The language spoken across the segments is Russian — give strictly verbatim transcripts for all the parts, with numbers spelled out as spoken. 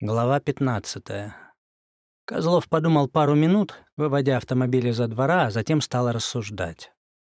Глава пятнадцатая. Козлов подумал пару минут, выводя автомобиль из-за двора, а затем стал рассуждать.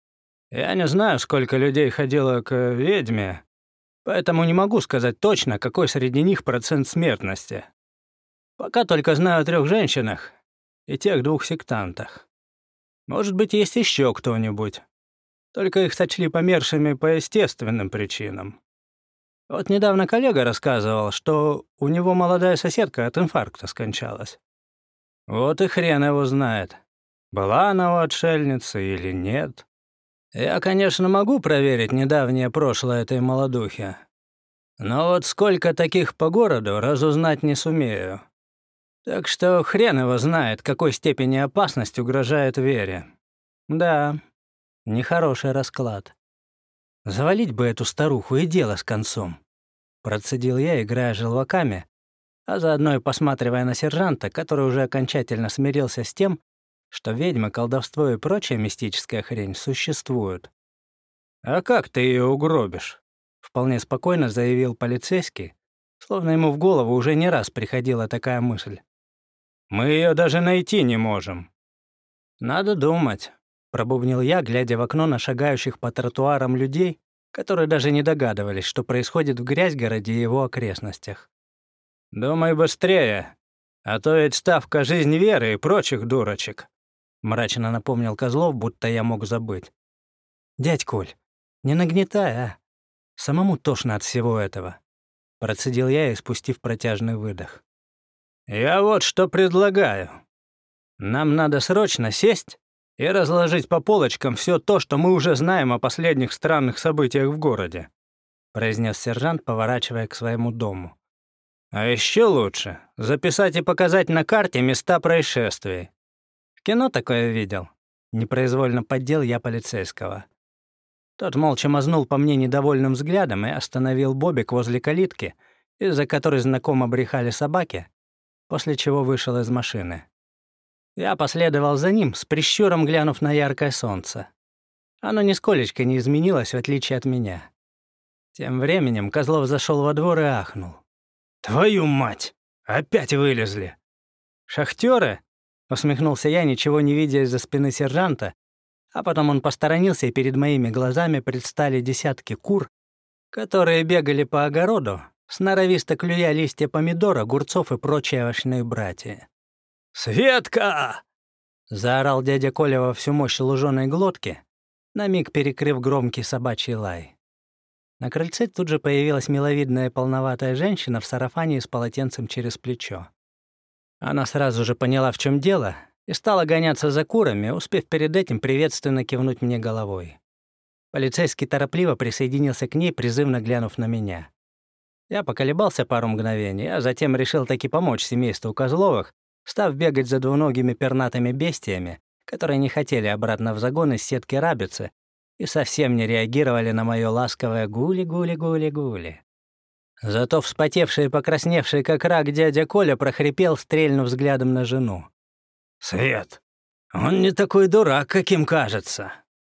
«Я не знаю, сколько людей ходило к ведьме, поэтому не могу сказать точно, какой среди них процент смертности. Пока только знаю о трех женщинах и тех двух сектантах. Может быть, есть еще кто-нибудь. Только их сочли помершими по естественным причинам. Вот недавно коллега рассказывал, что у него молодая соседка от инфаркта скончалась. Вот и хрен его знает, была она у отшельницы или нет. Я, конечно, могу проверить недавнее прошлое этой молодухи, но вот сколько таких по городу, разузнать не сумею. Так что хрен его знает, какой степени опасность угрожает Вере. Да, нехороший расклад. Завалить бы эту старуху и дело с концом. Процедил я, играя желваками, а заодно и посматривая на сержанта, который уже окончательно смирился с тем, что ведьмы, колдовство и прочая мистическая хрень существуют. «А как ты ее угробишь?» — вполне спокойно заявил полицейский, словно ему в голову уже не раз приходила такая мысль. «Мы ее даже найти не можем». «Надо думать», — пробубнил я, глядя в окно на шагающих по тротуарам людей, которые даже не догадывались, что происходит в Грязьгороде и его окрестностях. «Думай быстрее, а то ведь ставка «Жизнь Веры» и прочих дурочек», — мрачно напомнил Козлов, будто я мог забыть. «Дядь Коль, не нагнетай, а? Самому тошно от всего этого», — процедил я, испустив протяжный выдох. «Я вот что предлагаю. Нам надо срочно сесть и разложить по полочкам все то, что мы уже знаем о последних странных событиях в городе», — произнес сержант, поворачивая к своему дому. «А еще лучше записать и показать на карте места происшествий. В кино такое видел?» Непроизвольно поддел я полицейского. Тот молча мазнул по мне недовольным взглядом и остановил Бобик возле калитки, из-за которой знакомо брехали собаки, после чего вышел из машины. Я последовал за ним, с прищуром глянув на яркое солнце. Оно нисколечко не изменилось, в отличие от меня. Тем временем Козлов зашел во двор и ахнул. «Твою мать! Опять вылезли!» «Шахтёры?» — усмехнулся я, ничего не видя из-за спины сержанта, а потом он посторонился, и перед моими глазами предстали десятки кур, которые бегали по огороду, сноровисто клюя листья помидора, огурцов и прочие овощные братья. «Светка!» — заорал дядя Коля во всю мощь луженой глотки, на миг перекрыв громкий собачий лай. На крыльце тут же появилась миловидная полноватая женщина в сарафане и с полотенцем через плечо. Она сразу же поняла, в чем дело, и стала гоняться за курами, успев перед этим приветственно кивнуть мне головой. Полицейский торопливо присоединился к ней, призывно глянув на меня. Я поколебался пару мгновений, а затем решил таки помочь семейству Козловых, став бегать за двуногими пернатыми бестиями, которые не хотели обратно в загон из сетки рабицы и совсем не реагировали на моё ласковое «гули-гули-гули-гули». Зато вспотевший и покрасневший как рак дядя Коля прохрипел, стрельнув взглядом на жену. «Свет, он не такой дурак, каким кажется».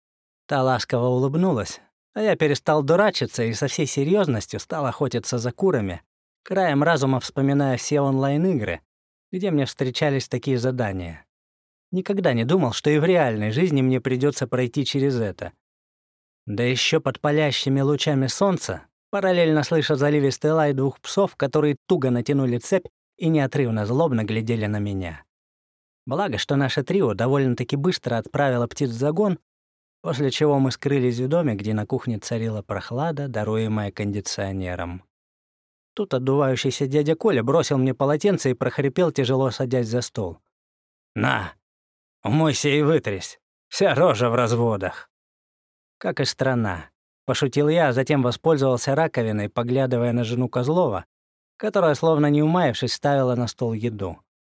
Та ласково улыбнулась, а я перестал дурачиться и со всей серьезностью стал охотиться за курами, краем разума вспоминая все онлайн-игры, где мне встречались такие задания. Никогда не думал, что и в реальной жизни мне придется пройти через это. Да еще под палящими лучами солнца, параллельно слыша заливистый лай двух псов, которые туго натянули цепь и неотрывно злобно глядели на меня. Благо, что наше трио довольно-таки быстро отправило птиц в загон, после чего мы скрылись в доме, где на кухне царила прохлада, даруемая кондиционером. Тут отдувающийся дядя Коля бросил мне полотенце и прохрипел, тяжело садясь за стол. «На, умойся и вытрись, вся рожа в разводах». «Как и страна», — пошутил я, а затем воспользовался раковиной, поглядывая на жену Козлова, которая, словно не умаявшись, ставила на стол еду.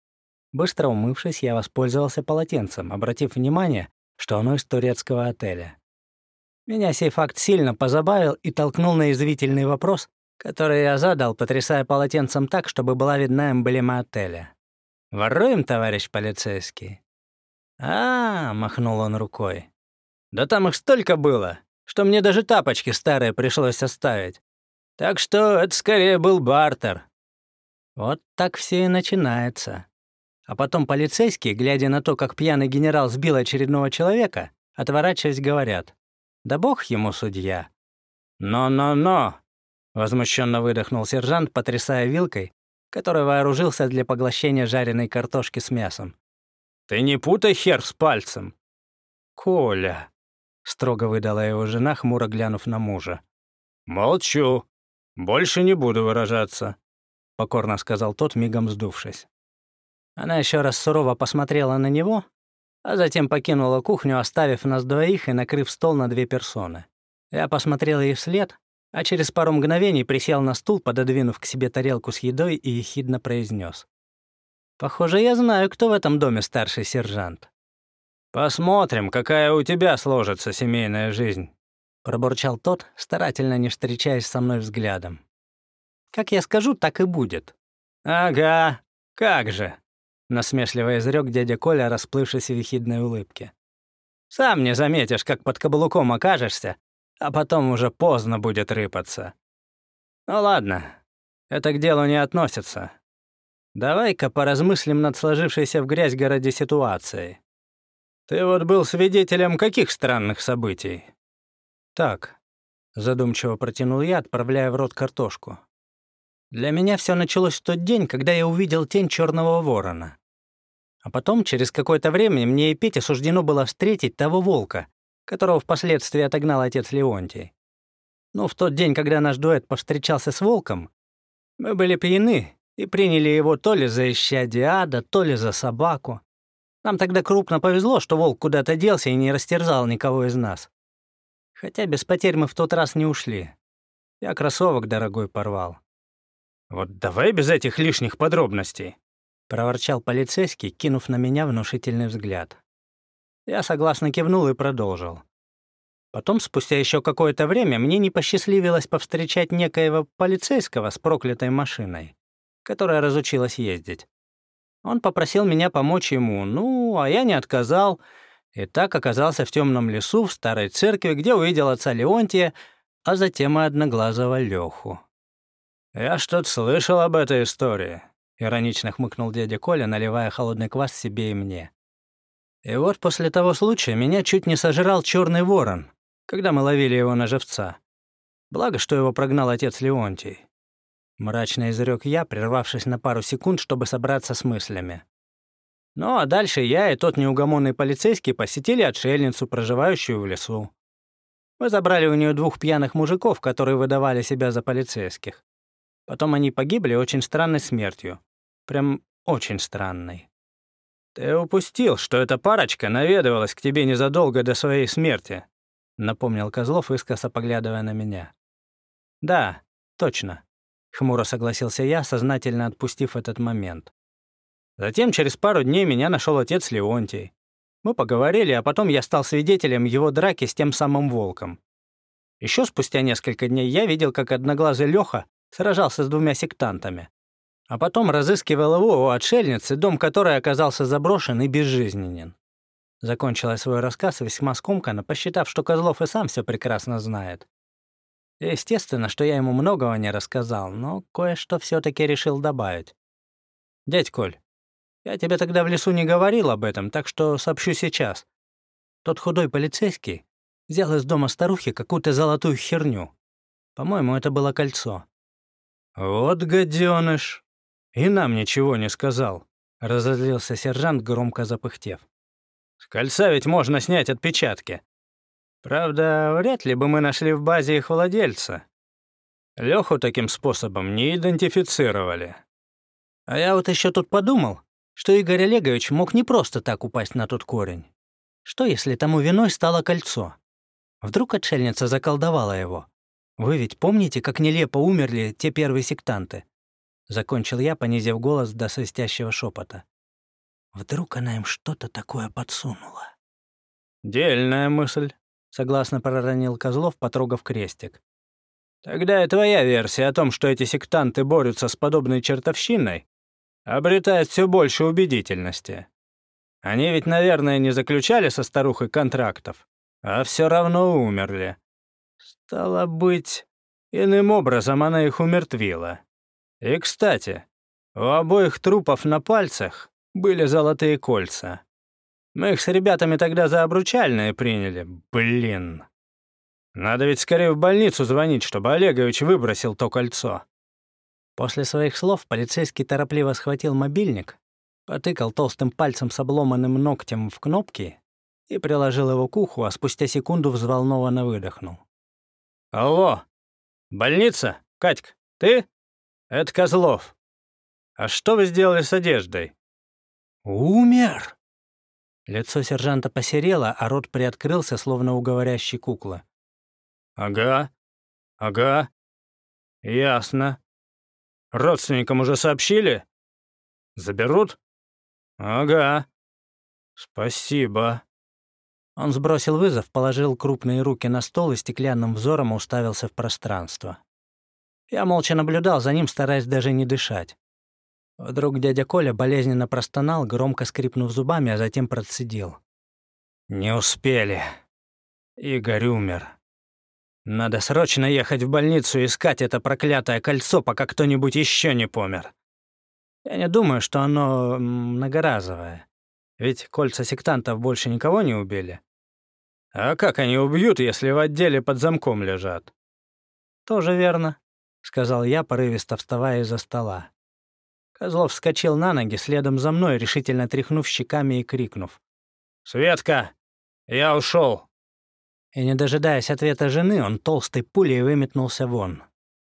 Быстро умывшись, я воспользовался полотенцем, обратив внимание, что оно из турецкого отеля. Меня сей факт сильно позабавил и толкнул на язвительный вопрос, который я задал, потрясая полотенцем так, чтобы была видна эмблема отеля. «Воруем, товарищ полицейский?» «А, — махнул он рукой, — да там их столько было, что мне даже тапочки старые пришлось оставить. Так что это скорее был бартер». Вот так все и начинается. А потом полицейские, глядя на то, как пьяный генерал сбил очередного человека, отворачиваясь, говорят: «Да бог ему судья». «Но-но-но!» — возмущенно выдохнул сержант, потрясая вилкой, которой вооружился для поглощения жареной картошки с мясом. «Ты не путай хер с пальцем!» «Коля!» — строго выдала его жена, хмуро глянув на мужа. «Молчу. Больше не буду выражаться», — покорно сказал тот, мигом сдувшись. Она еще раз сурово посмотрела на него, а затем покинула кухню, оставив нас двоих и накрыв стол на две персоны. Я посмотрел ей вслед, а через пару мгновений присел на стул, пододвинув к себе тарелку с едой, и ехидно произнес: «Похоже, я знаю, кто в этом доме старший сержант». «Посмотрим, какая у тебя сложится семейная жизнь», — пробурчал тот, старательно не встречаясь со мной взглядом. «Как я скажу, так и будет». «Ага, как же», — насмешливо изрёк дядя Коля, расплывшись в ехидной улыбке. «Сам не заметишь, как под каблуком окажешься, а потом уже поздно будет рыпаться. Ну ладно, это к делу не относится. Давай-ка поразмыслим над сложившейся в грязь городе ситуацией. Ты вот был свидетелем каких странных событий?» «Так», — задумчиво протянул я, отправляя в рот картошку. «Для меня все началось в тот день, когда я увидел тень черного ворона. А потом, через какое-то время, мне и Пете суждено было встретить того волка, которого впоследствии отогнал отец Леонтий. Ну, в тот день, когда наш дуэт повстречался с волком, мы были пьяны и приняли его то ли за исчадие ада, то ли за собаку. Нам тогда крупно повезло, что волк куда-то делся и не растерзал никого из нас. Хотя без потерь мы в тот раз не ушли. Я кроссовок дорогой порвал». «Вот давай без этих лишних подробностей», — проворчал полицейский, кинув на меня внушительный взгляд. Я согласно кивнул и продолжил. Потом, спустя еще какое-то время, мне не посчастливилось повстречать некоего полицейского с проклятой машиной, которая разучилась ездить. Он попросил меня помочь ему, ну, а я не отказал, и так оказался в темном лесу, в старой церкви, где увидел отца Леонтия, а затем и одноглазого Леху. «Я что-то слышал об этой истории», — иронично хмыкнул дядя Коля, наливая холодный квас себе и мне. «И вот после того случая меня чуть не сожрал черный ворон, когда мы ловили его на живца. Благо, что его прогнал отец Леонтий». Мрачно изрек я, прервавшись на пару секунд, чтобы собраться с мыслями. Ну, а дальше я и тот неугомонный полицейский посетили отшельницу, проживающую в лесу. Мы забрали у нее двух пьяных мужиков, которые выдавали себя за полицейских. Потом они погибли очень странной смертью. Прям очень странной. «Ты упустил, что эта парочка наведывалась к тебе незадолго до своей смерти», — напомнил Козлов, искоса поглядывая на меня. «Да, точно», — хмуро согласился я, сознательно отпустив этот момент. Затем через пару дней меня нашел отец Леонтий. Мы поговорили, а потом я стал свидетелем его драки с тем самым волком. Еще спустя несколько дней я видел, как одноглазый Леха сражался с двумя сектантами. А потом разыскивал его у отшельницы, дом которой оказался заброшен и безжизненен. Закончила свой рассказ весьма скомканно, посчитав, что Козлов и сам все прекрасно знает. Естественно, что я ему многого не рассказал, но кое-что все таки решил добавить. «Дядь Коль, я тебе тогда в лесу не говорил об этом, так что сообщу сейчас. Тот худой полицейский взял из дома старухи какую-то золотую херню. По-моему, это было кольцо». «Вот гадёныш! И нам ничего не сказал», — разозлился сержант, громко запыхтев. «С кольца ведь можно снять отпечатки. Правда, вряд ли бы мы нашли в базе их владельца. Лёху таким способом не идентифицировали». А я вот еще тут подумал, что Игорь Олегович мог не просто так упасть на тот корень. Что, если тому виной стало кольцо? Вдруг отшельница заколдовала его? Вы ведь помните, как нелепо умерли те первые сектанты? Закончил я, понизив голос до свистящего шепота. Вдруг она им что-то такое подсунула? «Дельная мысль», — согласно проронил Козлов, потрогав крестик. «Тогда и твоя версия о том, что эти сектанты борются с подобной чертовщиной, обретает все больше убедительности. Они ведь, наверное, не заключали со старухой контрактов, а все равно умерли. Стало быть, иным образом она их умертвила. И, кстати, У обоих трупов на пальцах были золотые кольца. Мы их с ребятами тогда за обручальные приняли. Блин. Надо ведь скорее в больницу звонить, чтобы Олегович выбросил то кольцо». После своих слов полицейский торопливо схватил мобильник, потыкал толстым пальцем с обломанным ногтем в кнопки и приложил его к уху, а спустя секунду взволнованно выдохнул. «Алло, больница? Катька, ты? Это Козлов. А что вы сделали с одеждой?» «Умер!» Лицо сержанта посерело, а рот приоткрылся, словно у говорящей куклы. «Ага, ага, ясно. Родственникам уже сообщили? Заберут? Ага. Спасибо». Он сбросил вызов, положил крупные руки на стол и стеклянным взором уставился в пространство. Я молча наблюдал за ним, стараясь даже не дышать. Вдруг дядя Коля болезненно простонал, громко скрипнув зубами, а затем процедил. «Не успели. Игорь умер. Надо срочно ехать в больницу и искать это проклятое кольцо, пока кто-нибудь еще не помер. Я не думаю, что оно многоразовое. Ведь кольца сектантов больше никого не убили. А как они убьют, если в отделе под замком лежат?» «Тоже верно», — сказал я, порывисто вставая из-за стола. Козлов вскочил на ноги, следом за мной, решительно тряхнув щеками и крикнув. «Светка, я ушел!» И, не дожидаясь ответа жены, он толстой пулей выметнулся вон.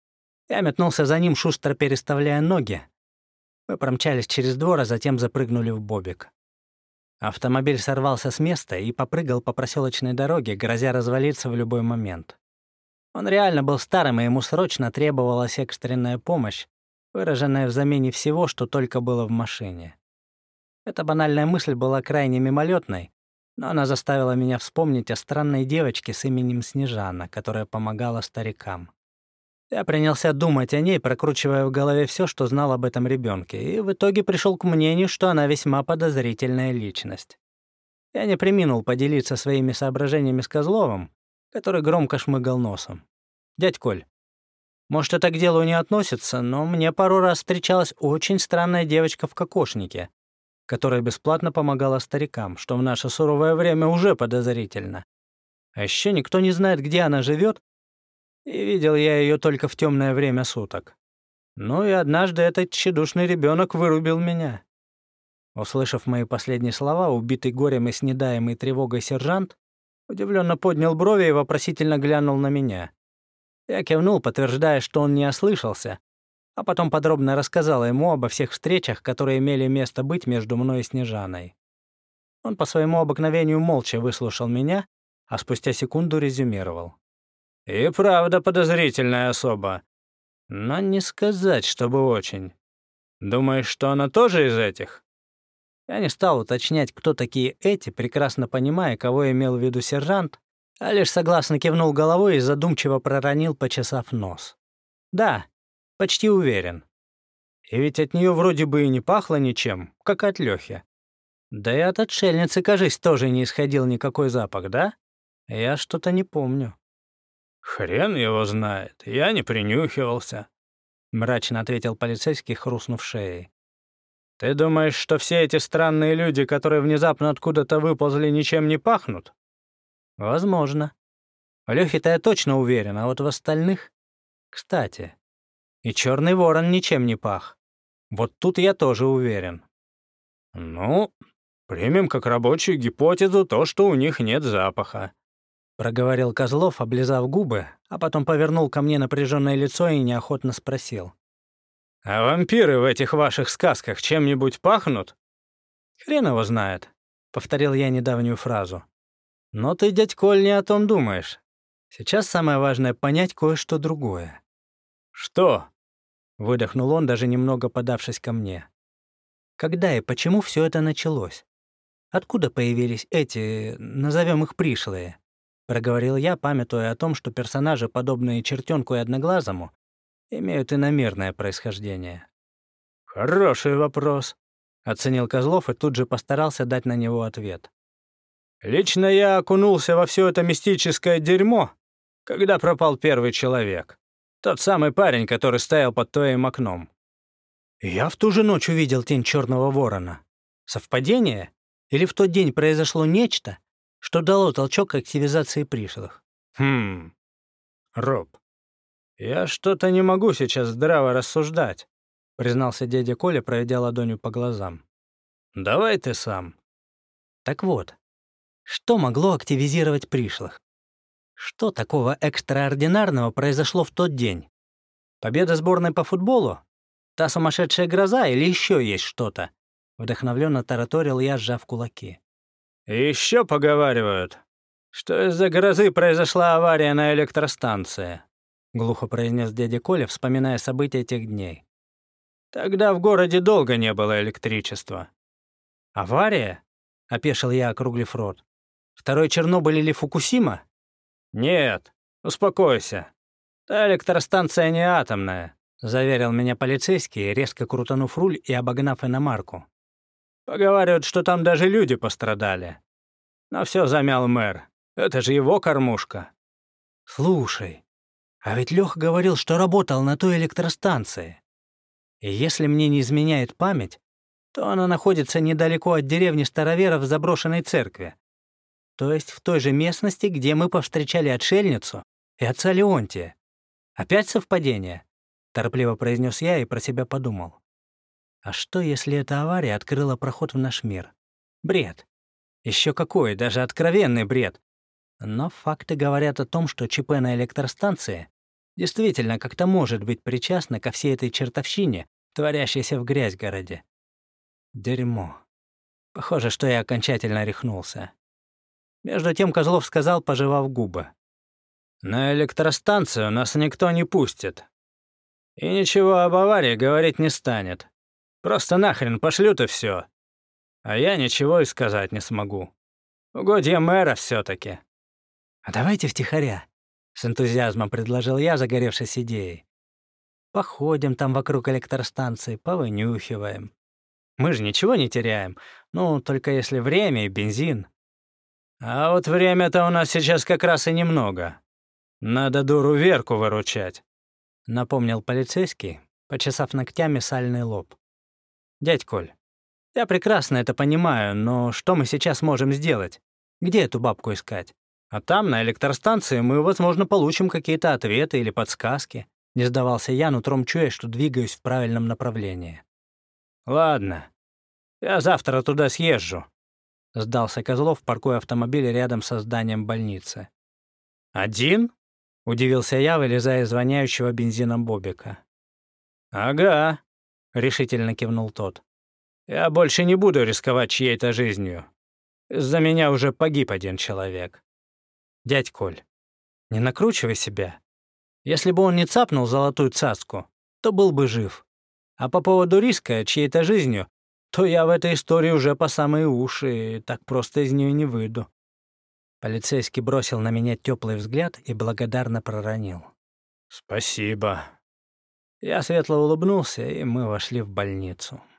Я метнулся за ним, шустро переставляя ноги. Мы промчались через двор, а затем запрыгнули в бобик. Автомобиль сорвался с места и попрыгал по проселочной дороге, грозя развалиться в любой момент. Он реально был старым, и ему срочно требовалась экстренная помощь, выраженная в замене всего, что только было в машине. Эта банальная мысль была крайне мимолетной, но она заставила меня вспомнить о странной девочке с именем Снежана, которая помогала старикам. Я принялся думать о ней, прокручивая в голове все, что знал об этом ребенке, и в итоге пришел к мнению, что она весьма подозрительная личность. Я не преминул поделиться своими соображениями с Козловым, который громко шмыгал носом. «Дядь Коль, может, это к делу не относится, но мне пару раз встречалась очень странная девочка в кокошнике, которая бесплатно помогала старикам, что в наше суровое время уже подозрительно. А еще никто не знает, где она живет, и видел я ее только в темное время суток. Ну и однажды этот тщедушный ребенок вырубил меня». Услышав мои последние слова, убитый горем и снедаемый тревогой сержант удивленно поднял брови и вопросительно глянул на меня. Я кивнул, подтверждая, что он не ослышался, а потом подробно рассказал ему обо всех встречах, которые имели место быть между мной и Снежаной. Он по своему обыкновению молча выслушал меня, а спустя секунду резюмировал. «И правда подозрительная особа. Но не сказать, чтобы очень. Думаешь, что она тоже из этих?» Я не стал уточнять, кто такие эти, прекрасно понимая, кого имел в виду сержант, а лишь согласно кивнул головой и задумчиво проронил, почесав нос. «Да, почти уверен. И ведь от нее вроде бы и не пахло ничем, как от Лёхи. Да и от отшельницы, кажись, тоже не исходил никакой запах, да? Я что-то не помню». «Хрен его знает, я не принюхивался», — мрачно ответил полицейский, хрустнув шеей. «Ты думаешь, что все эти странные люди, которые внезапно откуда-то выползли, ничем не пахнут?» «Возможно. В Лёхе-то я точно уверен, а вот в остальных... Кстати, и Черный Ворон ничем не пах. Вот тут я тоже уверен». «Ну, примем как рабочую гипотезу то, что у них нет запаха», — проговорил Козлов, облизав губы, а потом повернул ко мне напряженное лицо и неохотно спросил. «А вампиры в этих ваших сказках чем-нибудь пахнут?» «Хрен его знает», — повторил я недавнюю фразу. «Но ты, дядь Коль, не о том думаешь. Сейчас самое важное — понять кое-что другое». «Что?» — выдохнул он, даже немного подавшись ко мне. «Когда и почему все это началось? Откуда появились эти, назовем их пришлые?» — проговорил я, памятуя о том, что персонажи, подобные Чертенку и Одноглазому, имеют иномерное происхождение. «Хороший вопрос», — оценил Козлов и тут же постарался дать на него ответ. «Лично я окунулся во все это мистическое дерьмо, когда пропал первый человек. Тот самый парень, который стоял под твоим окном. Я в ту же ночь увидел тень черного ворона. Совпадение? Или в тот день произошло нечто, что дало толчок к активизации пришлых? Хм, Роб, я что-то не могу сейчас здраво рассуждать, признался дядя Коля, проведя ладонью по глазам. Давай ты сам. Так вот, что могло активизировать пришлых? Что такого экстраординарного произошло в тот день? Победа сборной по футболу? Та сумасшедшая гроза или еще есть что-то? Вдохновленно тараторил я, сжав кулаки. Еще поговаривают, что из-за грозы произошла авария на электростанции, глухо произнес дядя Коля, вспоминая события тех дней. Тогда в городе долго не было электричества. Авария? Опешил я, округлив рот. Второй Чернобыль или Фукусима? Нет, успокойся. Та электростанция не атомная, заверил меня полицейский, резко крутанув руль и обогнав иномарку. Поговаривают, что там даже люди пострадали. Но все замял мэр. Это же его кормушка. Слушай, а ведь Лёха говорил, что работал на той электростанции. И если мне не изменяет память, то она находится недалеко от деревни Староверов в заброшенной церкви. То есть в той же местности, где мы повстречали отшельницу и отца Леонтия. Опять совпадение? Торопливо произнес я и про себя подумал. А что, если эта авария открыла проход в наш мир? Бред. Еще какой, даже откровенный бред. Но факты говорят о том, что ЧП на электростанции действительно как-то может быть причастно ко всей этой чертовщине, творящейся в грязь-городе. Дерьмо. Похоже, что я окончательно рехнулся. Между тем Козлов сказал, пожевав губы. «На электростанцию нас никто не пустит. И ничего об аварии говорить не станет. Просто нахрен пошлют и все. А я ничего и сказать не смогу. Угодье мэра все-таки. А давайте втихаря, с энтузиазмом предложил я, загоревшись идеей. Походим там вокруг электростанции, повынюхиваем. Мы же ничего не теряем, ну, только если время и бензин. А вот время-то у нас сейчас как раз и немного. Надо дуру Верку выручать, напомнил полицейский, почесав ногтями сальный лоб. Дядь Коль, я прекрасно это понимаю, но что мы сейчас можем сделать? Где эту бабку искать? А там, на электростанции, мы, возможно, получим какие-то ответы или подсказки. Не сдавался я, нутром чуя, что двигаюсь в правильном направлении. Ладно, я завтра туда съезжу, сдался Козлов, паркуя автомобиль рядом со зданием больницы. Один? Удивился я, вылезая из звоняющего бензином Бобика. Ага, решительно кивнул тот. Я больше не буду рисковать чьей-то жизнью. Из-за меня уже погиб один человек. Дядь Коль, не накручивай себя. Если бы он не цапнул золотую цацку, то был бы жив. А по поводу риска чьей-то жизнью, то я в этой истории уже по самые уши, и так просто из нее не выйду. Полицейский бросил на меня теплый взгляд и благодарно проронил. «Спасибо». Я светло улыбнулся, и мы вошли в больницу.